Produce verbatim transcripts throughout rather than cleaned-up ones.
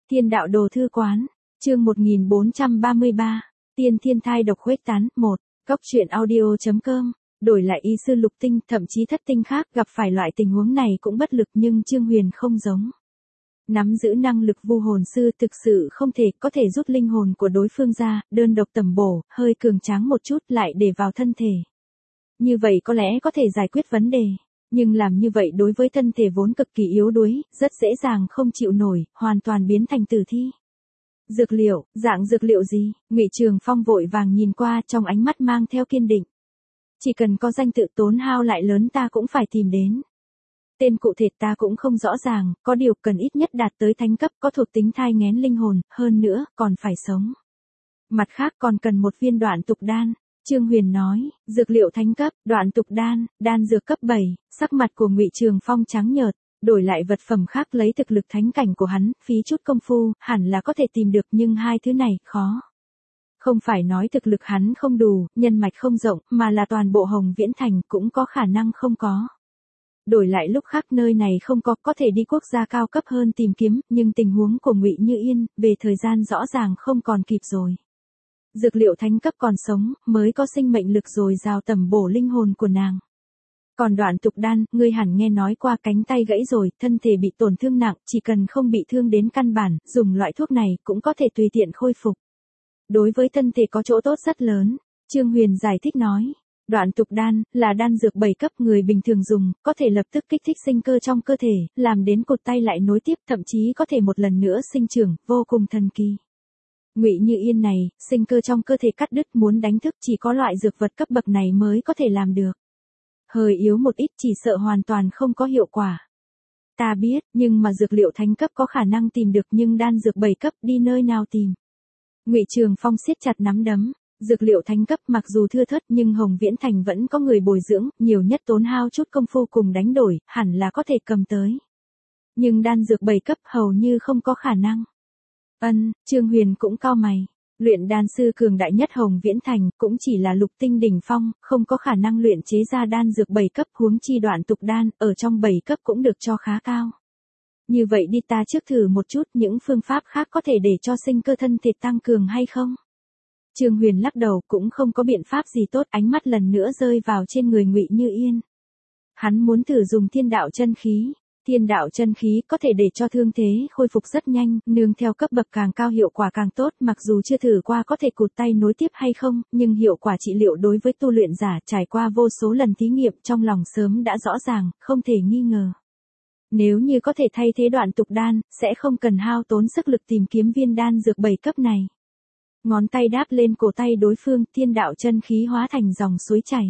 Thiên đạo đồ thư quán, chương một nghìn bốn trăm ba mươi ba, tiên thiên thai độc khuếch tán, một, Cốc truyện audio.com, đổi lại y sư lục tinh, thậm chí thất tinh khác gặp phải loại tình huống này cũng bất lực nhưng Trương Huyền không giống. Nắm giữ năng lực vu hồn sư thực sự không thể có thể rút linh hồn của đối phương ra, đơn độc tầm bổ, hơi cường tráng một chút lại để vào thân thể. Như vậy có lẽ có thể giải quyết vấn đề. Nhưng làm như vậy đối với thân thể vốn cực kỳ yếu đuối, rất dễ dàng không chịu nổi, hoàn toàn biến thành tử thi. Dược liệu, dạng dược liệu gì? Ngụy Trường Phong vội vàng nhìn qua, trong ánh mắt mang theo kiên định. Chỉ cần có danh tự tốn hao lại lớn ta cũng phải tìm đến. Tên cụ thể ta cũng không rõ ràng, có điều cần ít nhất đạt tới thánh cấp, có thuộc tính thai nghén linh hồn, hơn nữa, còn phải sống. Mặt khác còn cần một viên đoạn tục đan. Trương Huyền nói, dược liệu thánh cấp, đoạn tục đan, đan dược cấp bảy, sắc mặt của Ngụy Trường Phong trắng nhợt, đổi lại vật phẩm khác lấy thực lực thánh cảnh của hắn, phí chút công phu, hẳn là có thể tìm được nhưng hai thứ này, khó. Không phải nói thực lực hắn không đủ, nhân mạch không rộng, mà là toàn bộ Hồng Viễn Thành cũng có khả năng không có. Đổi lại lúc khác nơi này không có, có thể đi quốc gia cao cấp hơn tìm kiếm, nhưng tình huống của Ngụy Như Yên, về thời gian rõ ràng không còn kịp rồi. Dược liệu thánh cấp còn sống, mới có sinh mệnh lực dồi dào tầm bổ linh hồn của nàng. Còn đoạn tục đan, ngươi hẳn nghe nói qua cánh tay gãy rồi, thân thể bị tổn thương nặng, chỉ cần không bị thương đến căn bản, dùng loại thuốc này cũng có thể tùy tiện khôi phục. Đối với thân thể có chỗ tốt rất lớn, Trương Huyền giải thích nói. Đoạn tục đan, là đan dược bảy cấp người bình thường dùng, có thể lập tức kích thích sinh cơ trong cơ thể, làm đến cụt tay lại nối tiếp, thậm chí có thể một lần nữa sinh trưởng, vô cùng thần kỳ. Ngụy Như Yên này, sinh cơ trong cơ thể cắt đứt muốn đánh thức chỉ có loại dược vật cấp bậc này mới có thể làm được. Hơi yếu một ít chỉ sợ hoàn toàn không có hiệu quả. Ta biết, nhưng mà dược liệu thánh cấp có khả năng tìm được nhưng đan dược bảy cấp đi nơi nào tìm. Ngụy Trường Phong siết chặt nắm đấm, dược liệu thánh cấp mặc dù thưa thớt nhưng Hồng Viễn Thành vẫn có người bồi dưỡng, nhiều nhất tốn hao chút công phu cùng đánh đổi, hẳn là có thể cầm tới. Nhưng đan dược bảy cấp hầu như không có khả năng. Ân, Trương Huyền cũng cau mày. Luyện đan sư cường đại nhất Hồng Viễn Thành cũng chỉ là lục tinh đỉnh phong, không có khả năng luyện chế ra đan dược bảy cấp, huống chi đoạn tục đan, ở trong bảy cấp cũng được cho khá cao. Như vậy đi ta trước thử một chút những phương pháp khác có thể để cho sinh cơ thân thể tăng cường hay không? Trương Huyền lắc đầu cũng không có biện pháp gì tốt, ánh mắt lần nữa rơi vào trên người Ngụy Như Yên. Hắn muốn thử dùng thiên đạo chân khí. Thiên đạo chân khí có thể để cho thương thế khôi phục rất nhanh, nương theo cấp bậc càng cao hiệu quả càng tốt, mặc dù chưa thử qua có thể cụt tay nối tiếp hay không, nhưng hiệu quả trị liệu đối với tu luyện giả trải qua vô số lần thí nghiệm trong lòng sớm đã rõ ràng, không thể nghi ngờ. Nếu như có thể thay thế đoạn tục đan, sẽ không cần hao tốn sức lực tìm kiếm viên đan dược bảy cấp này. Ngón tay đáp lên cổ tay đối phương, thiên đạo chân khí hóa thành dòng suối chảy.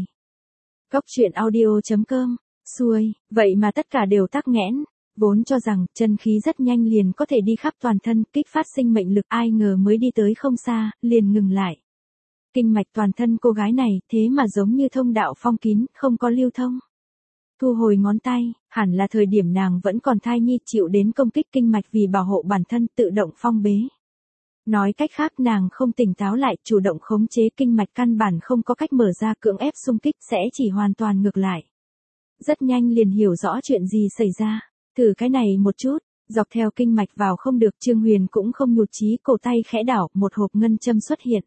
Cốc truyện audio.com, xuôi, vậy mà tất cả đều tắc nghẽn, vốn cho rằng chân khí rất nhanh liền có thể đi khắp toàn thân, kích phát sinh mệnh lực, ai ngờ mới đi tới không xa, liền ngừng lại. Kinh mạch toàn thân cô gái này, thế mà giống như thông đạo phong kín, không có lưu thông. Thu hồi ngón tay, hẳn là thời điểm nàng vẫn còn thai nhi chịu đến công kích kinh mạch vì bảo hộ bản thân tự động phong bế. Nói cách khác nàng không tỉnh táo lại, chủ động khống chế kinh mạch căn bản không có cách mở ra, cưỡng ép xung kích sẽ chỉ hoàn toàn ngược lại. Rất nhanh liền hiểu rõ chuyện gì xảy ra, thử cái này một chút, dọc theo kinh mạch vào không được, Trương Huyền cũng không nhụt chí, cổ tay khẽ đảo, một hộp ngân châm xuất hiện.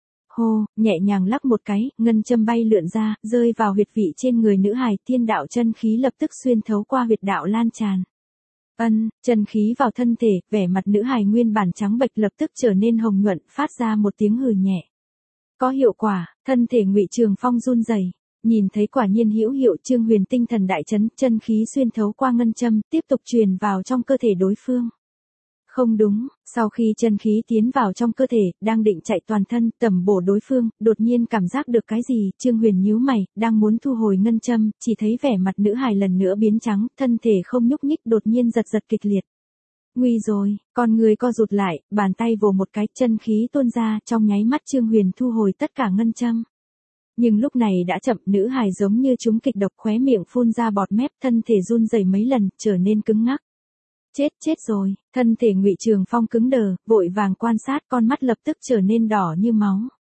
Hô, nhẹ nhàng lắc một cái, ngân châm bay lượn ra, rơi vào huyệt vị trên người nữ hài, thiên đạo chân khí lập tức xuyên thấu qua huyệt đạo lan tràn. Ân, chân khí vào thân thể, vẻ mặt nữ hài nguyên bản trắng bệch lập tức trở nên hồng nhuận, phát ra một tiếng hừ nhẹ. Có hiệu quả, thân thể Ngụy Trường Phong run rẩy. Nhìn thấy quả nhiên hữu hiệu, Trương Huyền tinh thần đại chấn, chân khí xuyên thấu qua ngân châm, tiếp tục truyền vào trong cơ thể đối phương. Không đúng, sau khi chân khí tiến vào trong cơ thể, đang định chạy toàn thân, tầm bổ đối phương, đột nhiên cảm giác được cái gì, Trương Huyền nhíu mày, đang muốn thu hồi ngân châm, chỉ thấy vẻ mặt nữ hài lần nữa biến trắng, thân thể không nhúc nhích, đột nhiên giật giật kịch liệt. Nguy rồi, con người co rụt lại, bàn tay vồ một cái, chân khí tuôn ra, trong nháy mắt Trương Huyền thu hồi tất cả ngân châm. Nhưng lúc này đã chậm, nữ hài giống như trúng kịch độc, khóe miệng phun ra bọt mép, thân thể run rẩy mấy lần, trở nên cứng ngắc. Chết chết rồi, thân thể Ngụy Trường Phong cứng đờ, vội vàng quan sát, con mắt lập tức trở nên đỏ như máu.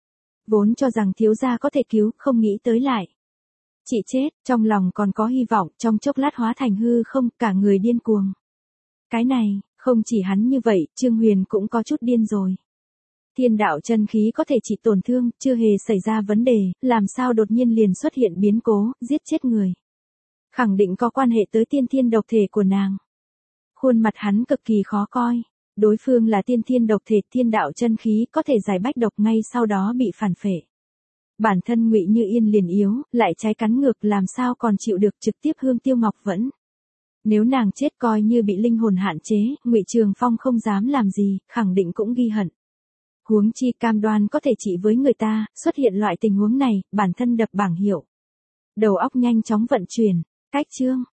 Vốn cho rằng thiếu gia có thể cứu, không nghĩ tới lại. Chị chết, trong lòng còn có hy vọng, trong chốc lát hóa thành hư không, cả người điên cuồng. Cái này, Không chỉ hắn như vậy, Trương Huyền cũng có chút điên rồi. Thiên đạo chân khí có thể chỉ tổn thương, chưa hề xảy ra vấn đề, làm sao đột nhiên liền xuất hiện biến cố, giết chết người. Khẳng định có quan hệ tới tiên thiên độc thể của nàng. Khuôn mặt hắn cực kỳ khó coi. Đối phương là tiên thiên độc thể, thiên đạo chân khí có thể giải bách độc ngay sau đó bị phản phệ. Bản thân Ngụy Như Yên liền yếu, lại trái cắn ngược làm sao còn chịu được trực tiếp hương tiêu ngọc vẫn. Nếu nàng chết coi như bị linh hồn hạn chế, Ngụy Trường Phong không dám làm gì, khẳng định cũng ghi hận. Huống chi cam đoan có thể trị với người ta, xuất hiện loại tình huống này, bản thân đập bảng hiệu. Đầu óc nhanh chóng vận chuyển, cách chương.